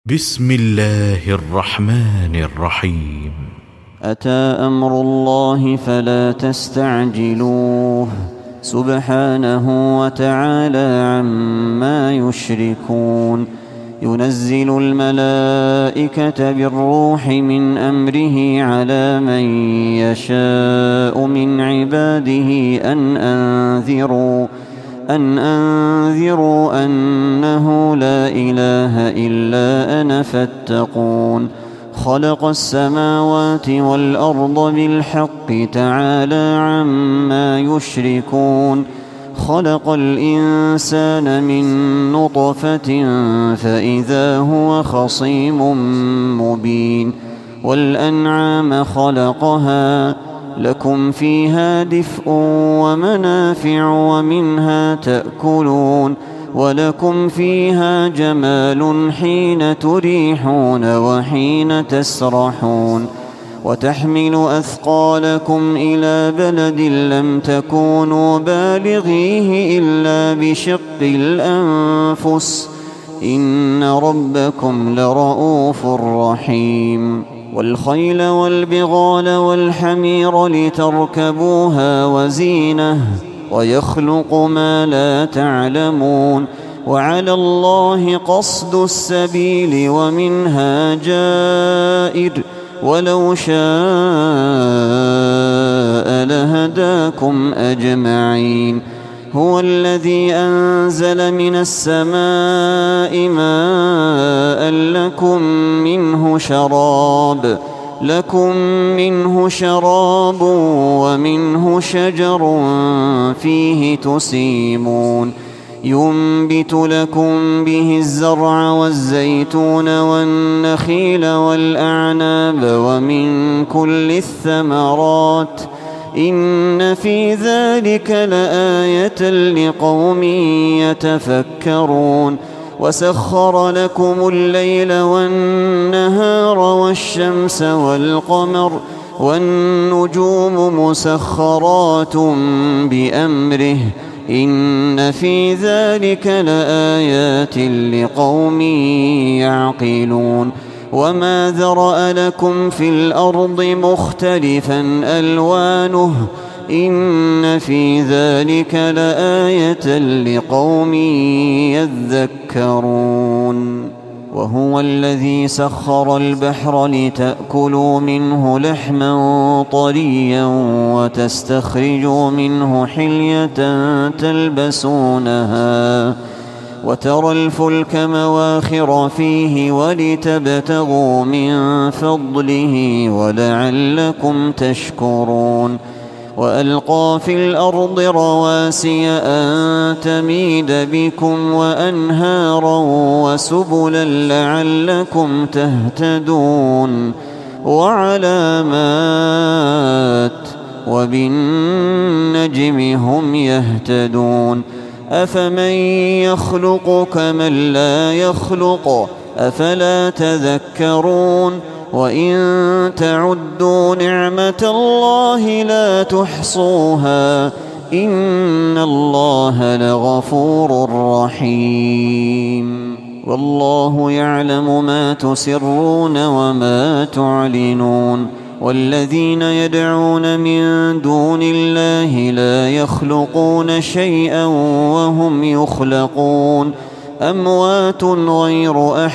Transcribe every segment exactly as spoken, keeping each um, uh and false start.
بسم الله الرحمن الرحيم. أتى أمر الله فلا تستعجلوه سبحانه وتعالى عما يشركون. ينزل الملائكة بالروح من أمره على من يشاء من عباده أن أنذروا أن أنذروا أنه لا إله إلا أنا فاتقون. خلق السماوات والأرض بالحق تعالى عما يشركون. خلق الإنسان من نطفة فإذا هو خصيم مبين. والأنعام خلقها لكم فيها دفء ومنافع ومنها تأكلون ولكم فيها جمال حين تريحون وحين تسرحون. وتحمل أثقالكم إلى بلد لم تكونوا بالغيه إلا بشق الأنفس إن ربكم لرؤوف رحيم. والخيل والبغال والحمير لتركبوها وزينة ويخلق ما لا تعلمون. وعلى الله قصد السبيل ومنها جائر ولو شاء لهداكم أجمعين. هو الذي أنزل من السماء ماء لكم منه شراب لكم منه شراب ومنه شجر فيه تسيمون. ينبت لكم به الزرع والزيتون والنخيل والأعناب ومن كل الثمرات إن في ذلك لآية لقوم يتفكرون. وسخر لكم الليل والنهار والشمس والقمر والنجوم مسخرات بأمره إن في ذلك لآيات لقوم يعقلون. وما ذرأ لكم في الأرض مختلفا ألوانه إن في ذلك لآية لقوم يذكرون. وهو الذي سخر البحر لتأكلوا منه لحما طريا وتستخرجوا منه حلية تلبسونها وترى الفلك مواخر فيه ولتبتغوا من فضله ولعلكم تشكرون. وألقى في الأرض رواسي أن تميد بكم وأنهارا وسبلا لعلكم تهتدون. وعلامات وبالنجم هم يهتدون. أفمن يخلق كمن لا يخلق أفلا تذكرون. وإن تعدوا نعمة الله لا تحصوها إن الله لغفور رحيم. والله يعلم ما تسرون وما تعلنون. والذين يدعون من دون الله لا يخلقون شيئا وهم يخلقون أموات غير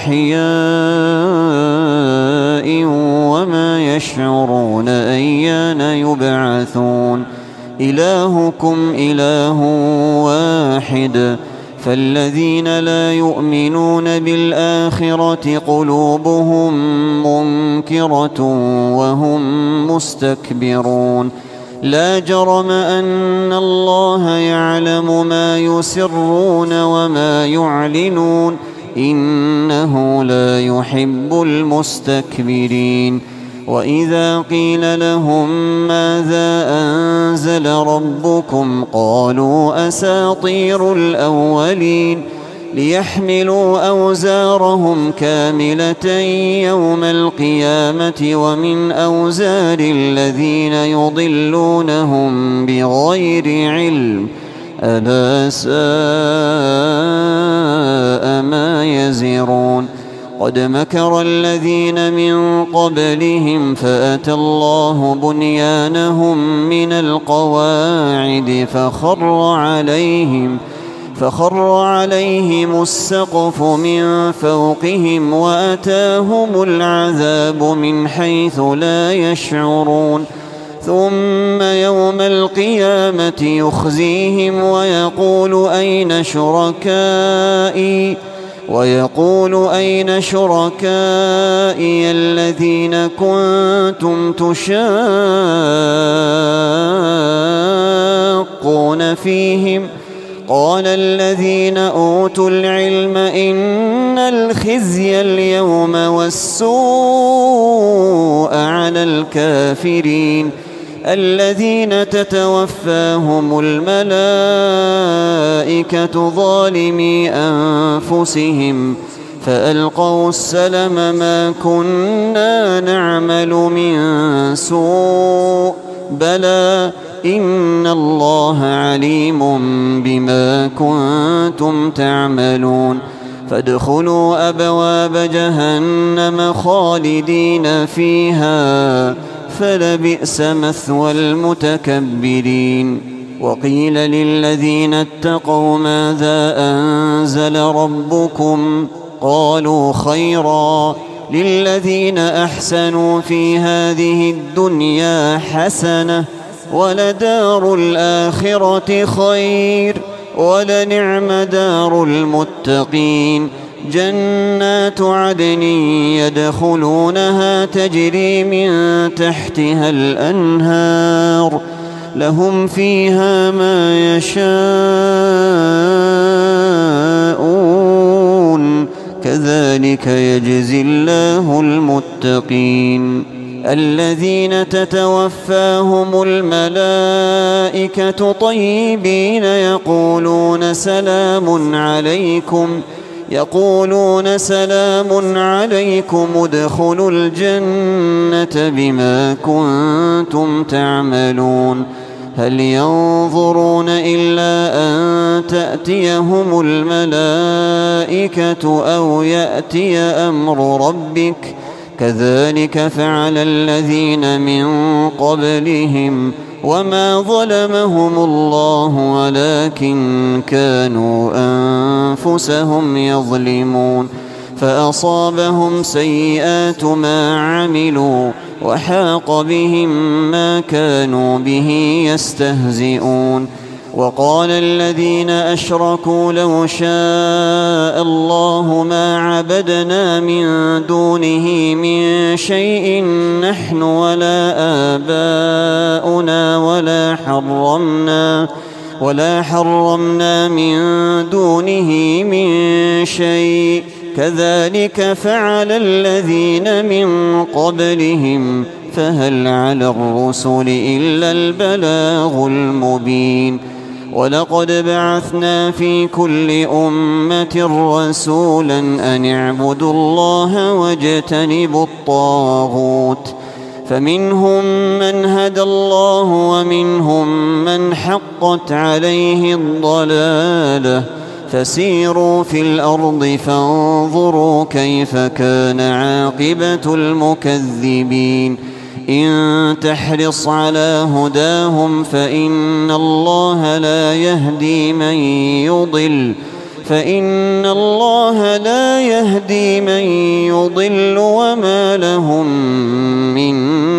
أحياء وما يشعرون أيان يبعثون. إلهكم إله واحد فالذين لا يؤمنون بالآخرة قلوبهم منكرة وهم مستكبرون. لا جرم أن الله يعلم ما يسرون وما يعلنون إنه لا يحب المستكبرين. وإذا قيل لهم ماذا أنزل ربكم قالوا أساطير الأولين ليحملوا أوزارهم كاملة يوم القيامة ومن أوزار الذين يضلونهم بغير علم ألا ساء ما يزرون. قد مكر الذين من قبلهم فأتى الله بنيانهم من القواعد فخر عليهم فخر عليهم السقف من فوقهم وأتاهم العذاب من حيث لا يشعرون ثم يوم القيامة يخزيهم ويقول أين شركائي ويقول أين شركائي الذين كنتم تشاقون فيهم قال الذين أوتوا العلم إن الخزي اليوم والسوء على الكافرين الذين تتوفاهم الملائكة ظالمي أنفسهم فألقوا السلم ما كنا نعمل من سوء بلى إن الله عليم بما كنتم تعملون فادخلوا أبواب جهنم خالدين فيها فلبئس مثوى المتكبرين وقيل للذين اتقوا ماذا أنزل ربكم قالوا خيرا للذين أحسنوا في هذه الدنيا حسنة ولدار الآخرة خير ولنعم دار المتقين جنات عدن يدخلونها تجري من تحتها الأنهار لهم فيها ما يشاءون كذلك يجزي الله المتقين الذين تتوفاهم الملائكة طيبين يقولون سلام عليكم يقولون سلام عليكم ادخلوا الجنة بما كنتم تعملون هل ينظرون إلا أن تأتيهم الملائكة أو يأتي أمر ربك كذلك فعل الذين من قبلهم وما ظلمهم الله ولكن كانوا أنفسهم يظلمون فأصابهم سيئات ما عملوا وحاق بهم ما كانوا به يستهزئون وقال الذين أشركوا لو شاء الله ما عبدنا من دونه من شيء نحن ولا آباؤنا ولا حرمنا ولا حرمنا من دونه من شيء كذلك فعل الذين من قبلهم فهل على الرسل إلا البلاغ المبين ولقد بعثنا في كل أمة رسولا أن اعبدوا الله واجتنبوا الطاغوت فمنهم من هدى الله ومنهم من حقت عليه الضلالة فسيروا في الأرض فانظروا كيف كان عاقبة المكذبين إن تحرص على هداهم فإن الله لا يهدي من يضل فإن الله لا يهدي من يضل وما لهم من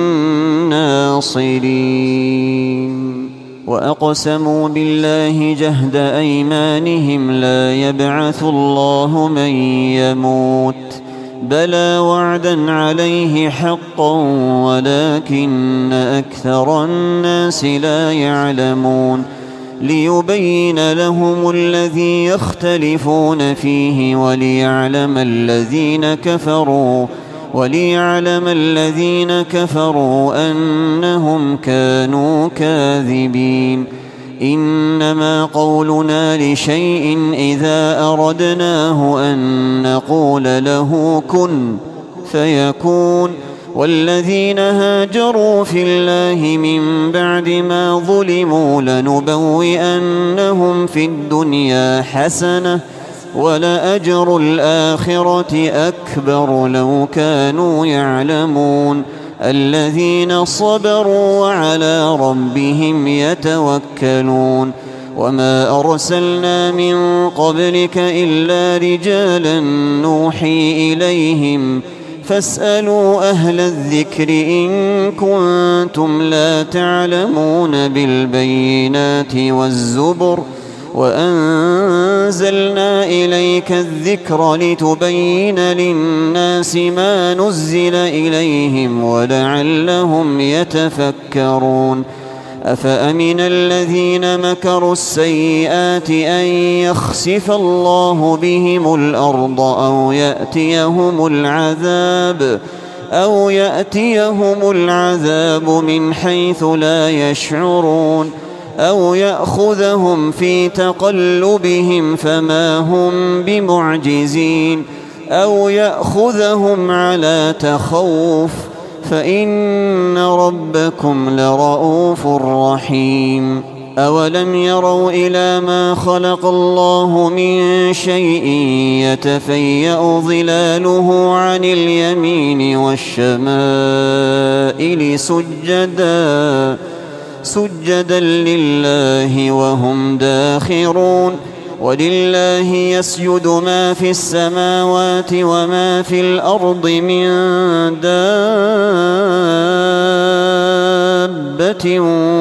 ناصرين وأقسموا بالله جهد أيمانهم لا يبعث الله من يموت بلى وعدا عليه حقا ولكن أكثر الناس لا يعلمون ليبين لهم الذي يختلفون فيه وليعلم الذين كفروا وليعلم الذين كفروا أنهم كانوا كاذبين إنما قولنا لشيء إذا أردناه أن نقول له كن فيكون والذين هاجروا في الله من بعد ما ظلموا لنبوئنهم في الدنيا حسنة ولأجر الآخرة أكبر لو كانوا يعلمون الذين صبروا وعلى ربهم يتوكلون وما أرسلنا من قبلك إلا رجالا نوحي إليهم فاسألوا أهل الذكر إن كنتم لا تعلمون بالبينات والزبر وأنزلنا إليك الذكر لتبين للناس ما نزل إليهم ولعلهم يتفكرون أفأمن الذين مكروا السيئات أن يخسف الله بهم الأرض أو يأتيهم العذاب أو يأتيهم العذاب من حيث لا يشعرون أو يأخذهم في تقلبهم فما هم بمعجزين أو يأخذهم على تخوف فإن ربكم لرؤوف رحيم أولم يروا إلى ما خلق الله من شيء يتفيأ ظلاله عن اليمين والشمائل سجدا سجدا لله وهم داخرون ولله يسجد ما في السماوات وما في الأرض من دابة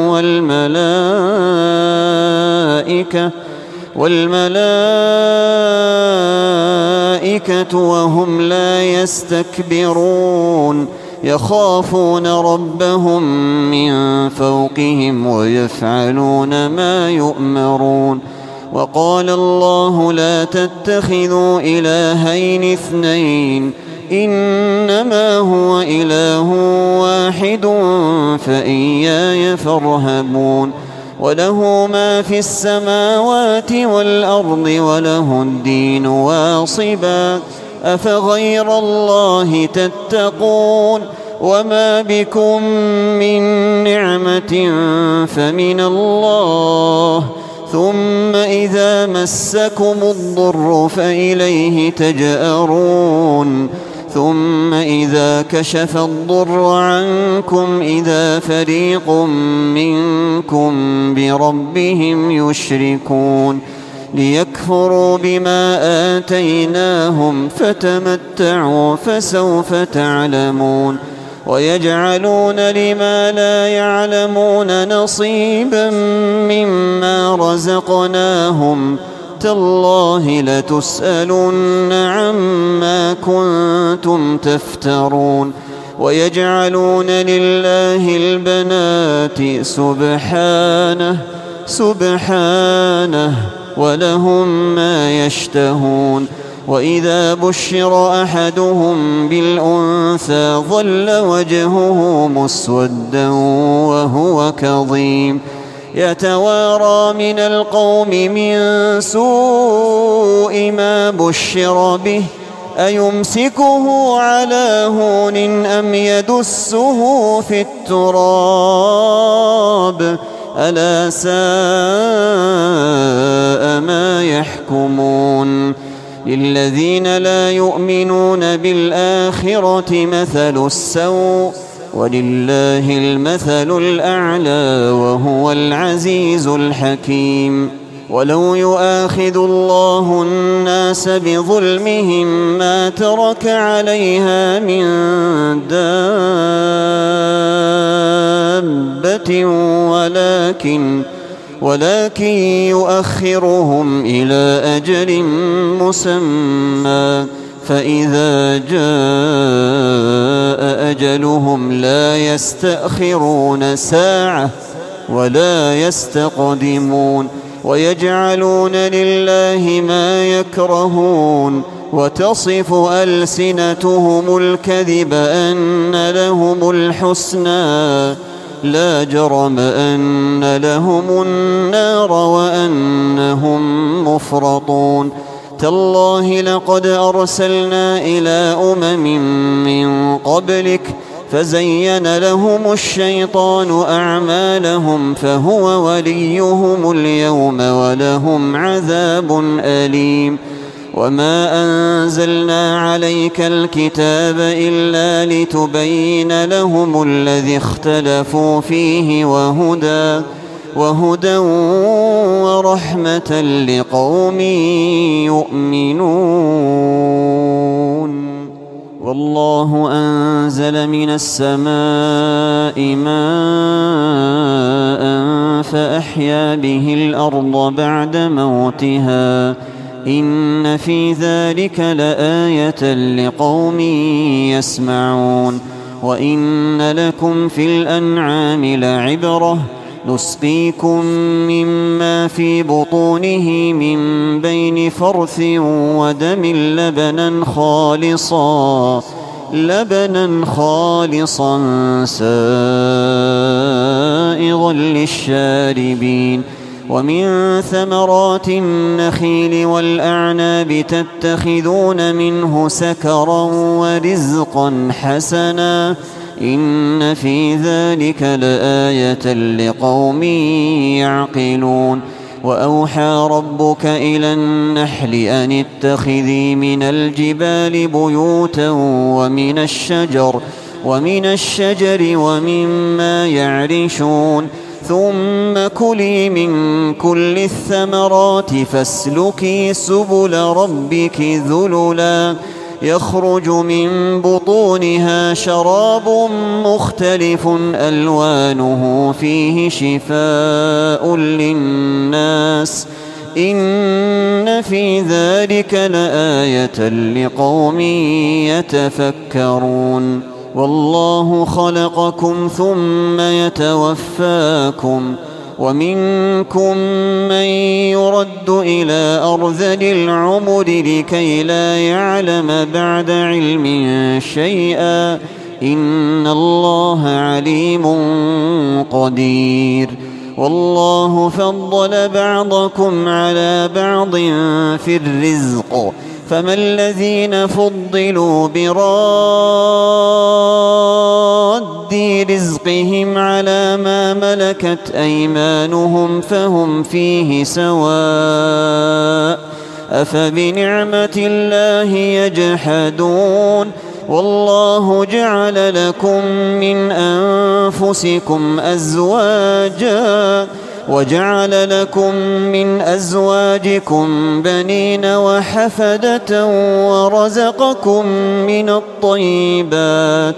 والملائكة والملائكة وهم لا يستكبرون يخافون ربهم من فوقهم ويفعلون ما يؤمرون وقال الله لا تتخذوا إلهين اثنين إنما هو إله واحد فإياي فارهبون وله ما في السماوات والأرض وله الدين واصبا أفغير الله تتقون وما بكم من نعمة فمن الله ثم إذا مسكم الضر فإليه تجأرون ثم إذا كشف الضر عنكم إذا فريق منكم بربهم يشركون ليكفروا بما آتيناهم فتمتعوا فسوف تعلمون ويجعلون لما لا يعلمون نصيبا مما رزقناهم تالله لتسألن عما كنتم تفترون ويجعلون لله البنات سبحانه سبحانه ولهم ما يشتهون وإذا بشر أحدهم بالأنثى ظل وجهه مسودا وهو كظيم يتوارى من القوم من سوء ما بشر به أيمسكه على هون أم يدسه في التراب ألا ساء ما يحكمون للذين لا يؤمنون بالآخرة مثل السوء ولله المثل الأعلى وهو العزيز الحكيم ولو يؤاخذ الله الناس بظلمهم ما ترك عليها من دابة ولكن ولكن يؤخرهم إلى أجل مسمى فإذا جاء أجلهم لا يستأخرون ساعة ولا يستقدمون ويجعلون لله ما يكرهون وتصف ألسنتهم الكذب أن لهم الحسنى لا جرم أن لهم النار وأنهم مفرطون تالله لقد أرسلنا إلى أمم من قبلك فزين لهم الشيطان أعمالهم فهو وليهم اليوم ولهم عذاب أليم وما أنزلنا عليك الكتاب إلا لتبين لهم الذي اختلفوا فيه وهدى وهدى ورحمة لقوم يؤمنون. والله أنزل من السماء ماء فأحيا به الأرض بعد موتها إن في ذلك لآية لقوم يسمعون. وإن لكم في الأنعام لعبرة نسقيكم مما في بطونه من بين فرث ودم لبنا خالصا لبنا خالصا سائغا للشاربين. ومن ثمرات النخيل والأعناب تتخذون منه سكرا ورزقا حسنا إن في ذلك لآية لقوم يعقلون. وأوحى ربك إلى النحل أن اتخذي من الجبال بيوتا ومن الشجر ومن الشجر ومما يعرشون ثم كلي من كل الثمرات فاسلكي سبل ربك ذللا يخرج من بطونها شراب مختلف ألوانه فيه شفاء للناس إن في ذلك لآية لقوم يتفكرون. والله خلقكم ثم يتوفاكم ومنكم من يرد إلى أرذل العمر لكي لا يعلم بعد علم شيئا إن الله عليم قدير. والله فضل بعضكم على بعض في الرزق فما الذين فضلوا براد رزقهم على ما ملكت أيمانهم فهم فيه سواء أفبنعمة الله يجحدون. والله جعل لكم من أنفسكم أزواجا وجعل لكم من أزواجكم بنين وحفدة ورزقكم من الطيبات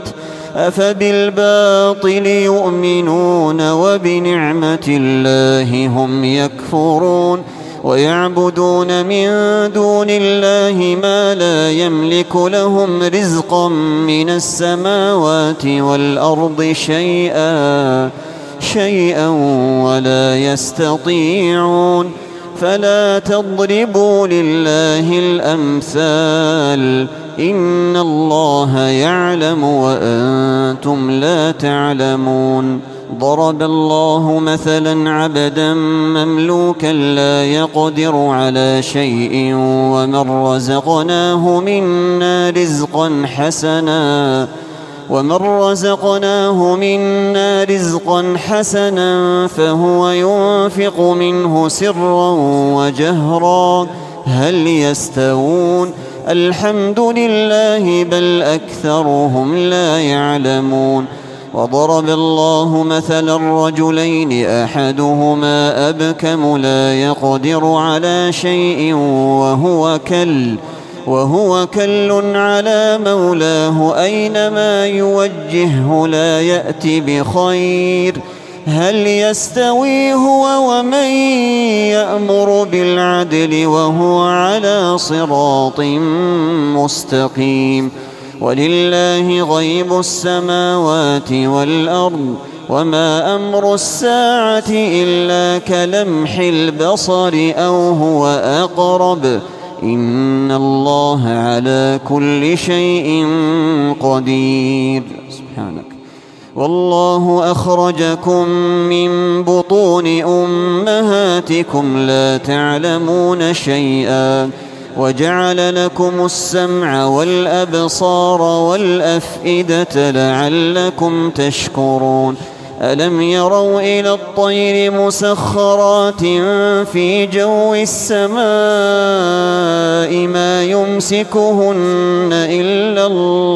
أفبالباطل يؤمنون وبنعمة الله هم يكفرون. ويعبدون من دون الله ما لا يملك لهم رزقا من السماوات والأرض شيئا شيئا ولا يستطيعون. فلا تضربوا لله الأمثال إن الله يعلم وأنتم لا تعلمون. ضرب الله مثلا عبدا مملوكا لا يقدر على شيء ومن رزقناه منا رزقا حسنا ومن رزقناه منا رزقا حسنا فهو ينفق منه سرا وجهرا هل يستوون الحمد لله بل أكثرهم لا يعلمون. وضرب الله مثلا رجلين أحدهما أبكم لا يقدر على شيء وهو كل وهو كل على مولاه أينما يوجهه لا يأتي بخير هل يستوي هو ومن يأمر بالعدل وهو على صراط مستقيم. ولله غيب السماوات والأرض وما أمر الساعة إلا كلمح البصر أو هو أقرب إن الله على كل شيء قدير. سبحانك. والله أخرجكم من بطون أمهاتكم لا تعلمون شيئا وجعل لكم السمع والأبصار والأفئدة لعلكم تشكرون. ألم يروا إلى الطير مسخرات في جو السماء ما يمسكهن إلا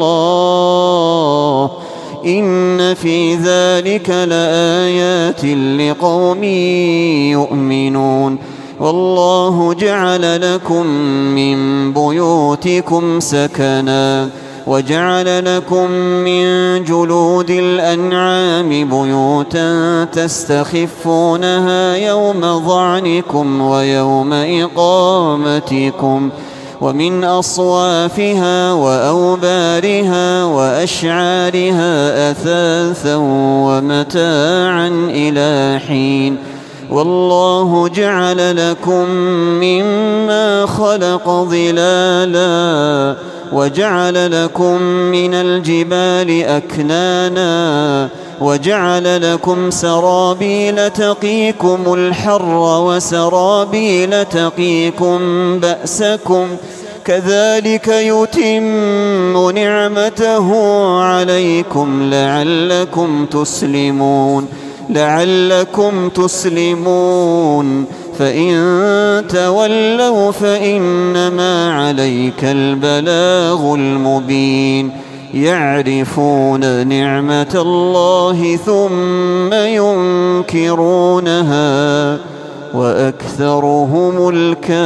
الله إن في ذلك لآيات لقوم يؤمنون والله جعل لكم من بيوتكم سكنا وجعل لكم من جلود الأنعام بيوتا تستخفونها يوم ظعنكم ويوم إقامتكم ومن أصوافها وأوبارها وأشعارها أثاثا ومتاعا إلى حين والله جعل لكم مما خلق ظلالا وجعل لكم من الجبال أكنانا وجعل لكم سرابيل تقيكم الحر وسرابيل تقيكم بأسكم كذلك يتم نعمته عليكم لعلكم تسلمون لعلكم تسلمون فإن تولوا فإنما عليك البلاغ المبين يعرفون نعمة الله ثم ينكرونها وأكثرهم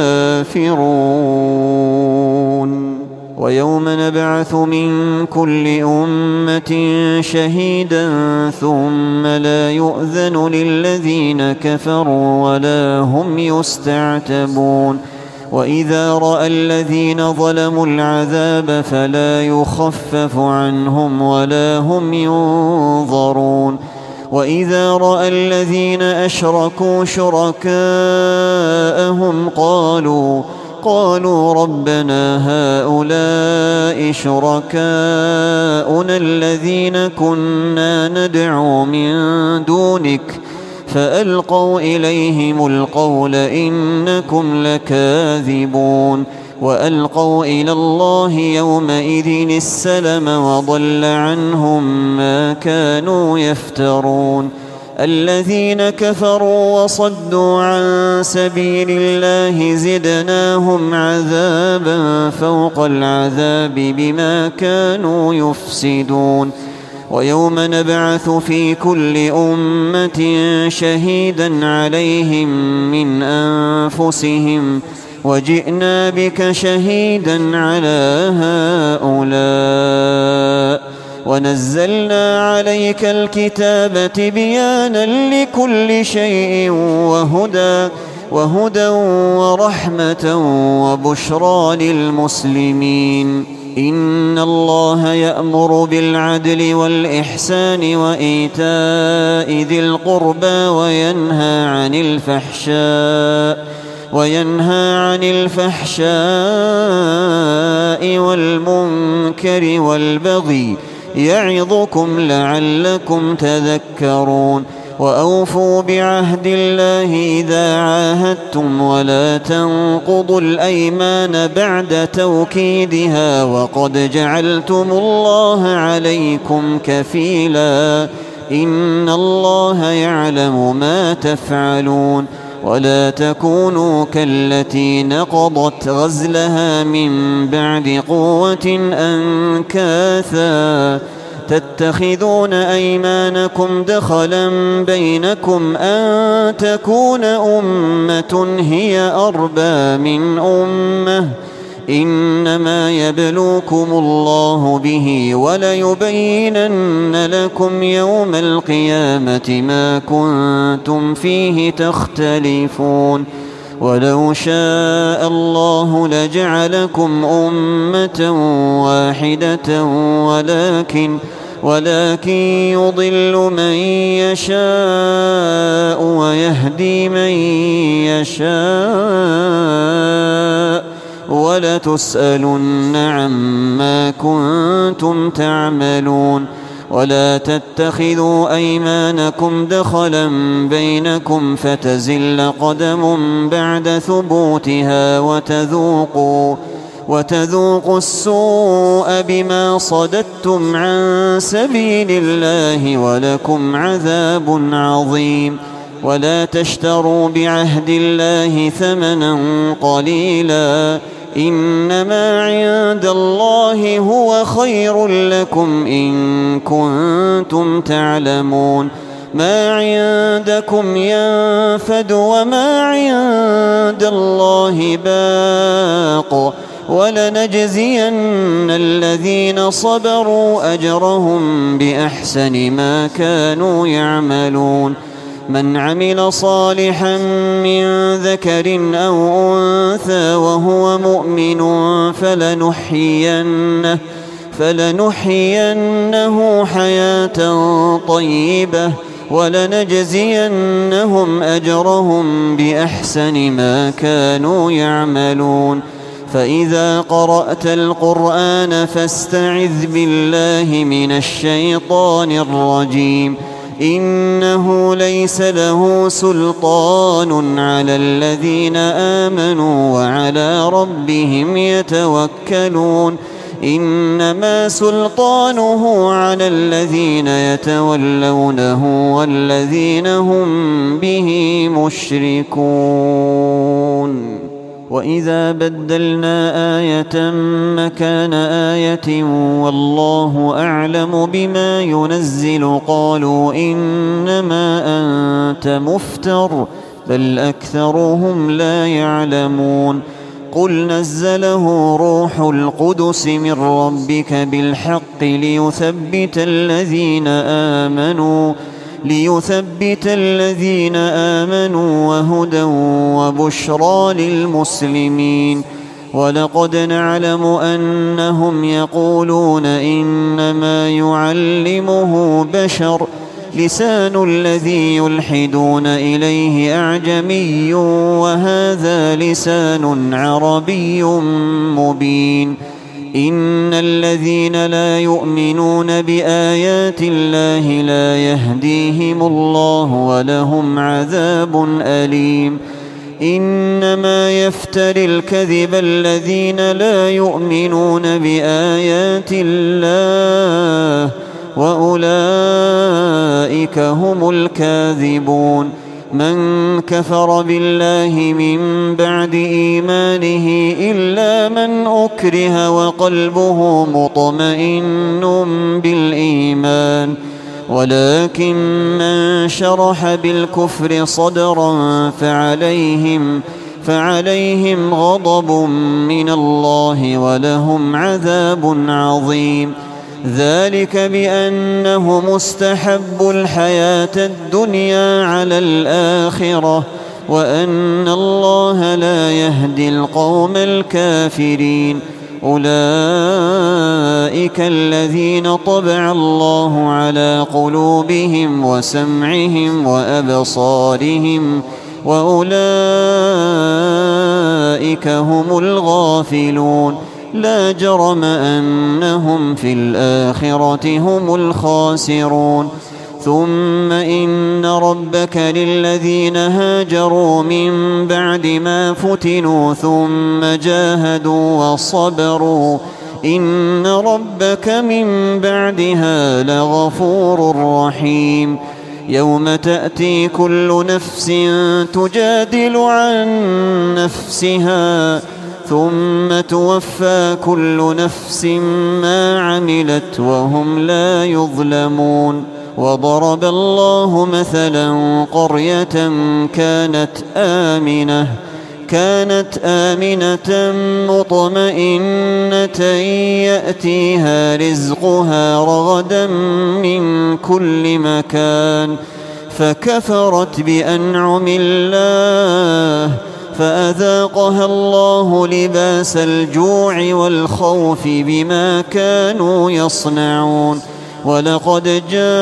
الكافرون ويوم نبعث من كل أمة شهيدا ثم لا يؤذن للذين كفروا ولا هم يستعتبون وإذا رأى الذين ظلموا العذاب فلا يخفف عنهم ولا هم ينظرون وإذا رأى الذين أشركوا شركاءهم قالوا قالوا ربنا هؤلاء شركاؤنا الذين كنا ندعو من دونك فألقوا إليهم القول إنكم لكاذبون وألقوا إلى الله يومئذ السلم وضل عنهم ما كانوا يفترون الذين كفروا وصدوا عن سبيل الله زدناهم عذابا فوق العذاب بما كانوا يفسدون ويوم نبعث في كل أمة شهيدا عليهم من أنفسهم وجئنا بك شهيدا على هؤلاء ونزلنا عليك الكتاب تبيانا لكل شيء وهدى وهدى ورحمة وبشرى للمسلمين إن الله يأمر بالعدل والإحسان وإيتاء ذي القربى وينهى عن الفحشاء وينهى عن الفحشاء والمنكر والبغي يعظكم لعلكم تذكرون وأوفوا بعهد الله إذا عاهدتم ولا تنقضوا الأيمان بعد توكيدها وقد جعلتم الله عليكم كفيلا إن الله يعلم ما تفعلون ولا تكونوا كالتي نقضت غزلها من بعد قوة أنكاثا تتخذون أيمانكم دخلا بينكم أن تكون أمة هي أربى من أمة إنما يبلوكم الله به وليبينن لكم يوم القيامة ما كنتم فيه تختلفون ولو شاء الله لجعلكم أمة واحدة ولكن ولكن يضل من يشاء ويهدي من يشاء ولتسألن عما كنتم تعملون ولا تتخذوا أيمانكم دخلا بينكم فتزل قدم بعد ثبوتها وتذوقوا وتذوقوا السوء بما صددتم عن سبيل الله ولكم عذاب عظيم. ولا تشتروا بعهد الله ثمنا قليلا إنما عند الله هو خير لكم إن كنتم تعلمون. ما عندكم ينفد وما عند الله باق ولنجزين الذين صبروا أجرهم بأحسن ما كانوا يعملون. من عمل صالحا من ذكر أو أنثى وهو مؤمن فلنحيينه, فلنحيينه حياة طيبة ولنجزينهم أجرهم بأحسن ما كانوا يعملون. فإذا قرأت القرآن فاستعذ بالله من الشيطان الرجيم. إنه ليس له سلطان على الذين آمنوا وعلى ربهم يتوكلون. إنما سلطانه على الذين يتولونه والذين هم به مشركون. وإذا بدلنا آية مكان آية والله أعلم بما ينزل قالوا إنما أنت مفتر بل أكثرهم لا يعلمون. قل نزله روح القدس من ربك بالحق ليثبت الذين آمنوا ليثبت الذين آمنوا وهدى وبشرى للمسلمين. ولقد نعلم أنهم يقولون إنما يعلمه بشر لسان الذي يلحدون إليه أعجمي وهذا لسان عربي مبين. إن الذين لا يؤمنون بآيات الله لا يهديهم الله ولهم عذاب أليم. إنما يفتري الكذب الذين لا يؤمنون بآيات الله وأولئك هم الكاذبون. من كفر بالله من بعد إيمانه إلا من أكره وقلبه مطمئن بالإيمان ولكن من شرح بالكفر صدرا فعليهم فعليهم غضب من الله ولهم عذاب عظيم. ذلك بأنهم استحبوا الحياة الدنيا على الآخرة وأن الله لا يهدي القوم الكافرين. أولئك الذين طبع الله على قلوبهم وسمعهم وأبصارهم وأولئك هم الغافلون. لا جرم أنهم في الآخرة هم الخاسرون. ثم إن ربك للذين هاجروا من بعد ما فتنوا ثم جاهدوا وصبروا إن ربك من بعدها لغفور رحيم. يوم تأتي كل نفس تجادل عن نفسها ثم توفى كل نفس ما عملت وهم لا يظلمون. وضرب الله مثلا قرية كانت آمنة كانت آمنة مطمئنة يأتيها رزقها رغدا من كل مكان فكفرت بأنعم الله فأذاقها الله لباس الجوع والخوف بما كانوا يصنعون. ولقد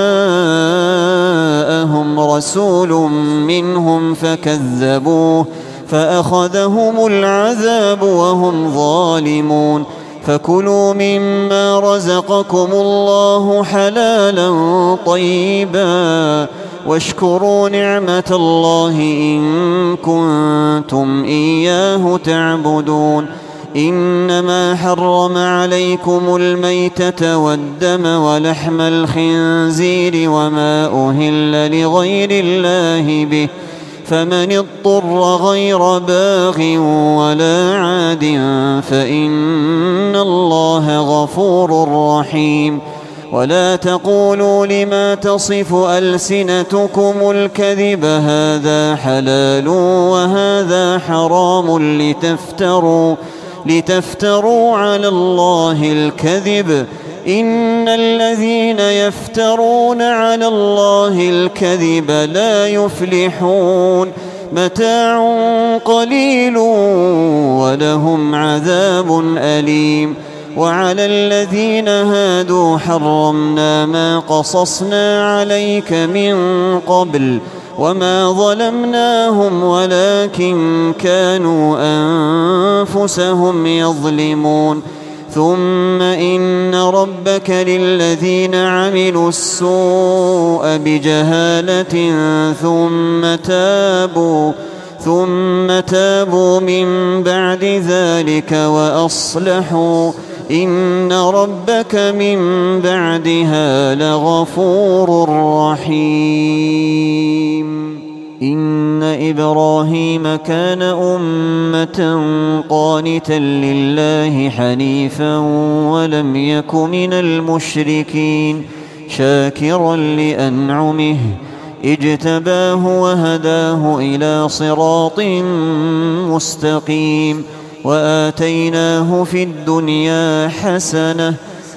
جاءهم رسول منهم فكذبوه فأخذهم العذاب وهم ظالمون. فكلوا مما رزقكم الله حلالا طيبا واشكروا نعمة الله إن كنتم إياه تعبدون. إنما حرم عليكم الميتة والدم ولحم الخنزير وما أهل لغير الله به فمن اضطر غير باغ ولا عاد فإن الله غفور رحيم. ولا تقولوا لما تصف ألسنتكم الكذب هذا حلال وهذا حرام لتفتروا لتفتروا على الله الكذب إن الذين يفترون على الله الكذب لا يفلحون متاع قليل ولهم عذاب أليم. وعلى الذين هادوا حرمنا ما قصصنا عليك من قبل وما ظلمناهم ولكن كانوا أنفسهم يظلمون. ثم إن ربك للذين عملوا السوء بجهالة ثم تابوا ثم تابوا من بعد ذلك وأصلحوا إن ربك من بعدها لغفور رحيم. إن إبراهيم كان أمة قانتا لله حنيفا ولم يك من المشركين شاكرا لأنعمه اجتباه وهداه إلى صراط مستقيم وآتيناه في الدنيا حسنة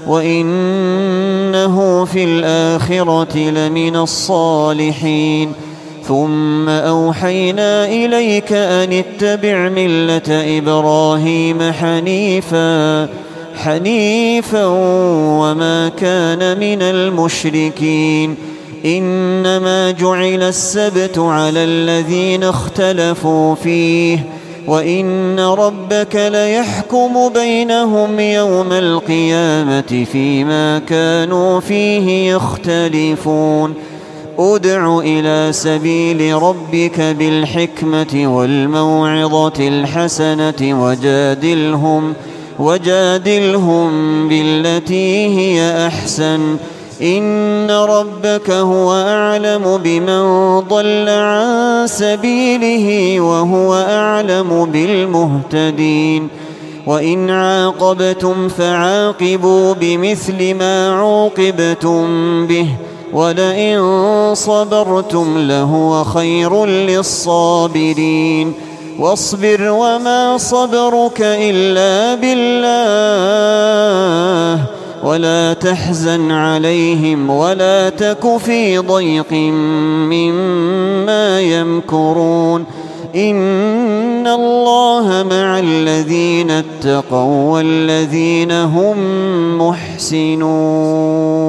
وإنه في الآخرة لمن الصالحين. ثم أوحينا إليك أن اتبع ملة إبراهيم حنيفا حنيفا وما كان من المشركين. إنما جعل السبت على الذين اختلفوا فيه وإن ربك ليحكم بينهم يوم القيامة فيما كانوا فيه يختلفون. ادع إلى سبيل ربك بالحكمة والموعظة الحسنة وجادلهم وجادلهم بالتي هي أحسن إن ربك هو أعلم بمن ضل عن سبيله وهو أعلم بالمهتدين. وإن عاقبتم فعاقبوا بمثل ما عوقبتم به ولئن صبرتم لهو خير للصابرين. واصبر وما صبرك إلا بالله ولا تحزن عليهم ولا تك في ضيق مما يمكرون إن الله مع الذين اتقوا والذين هم محسنون.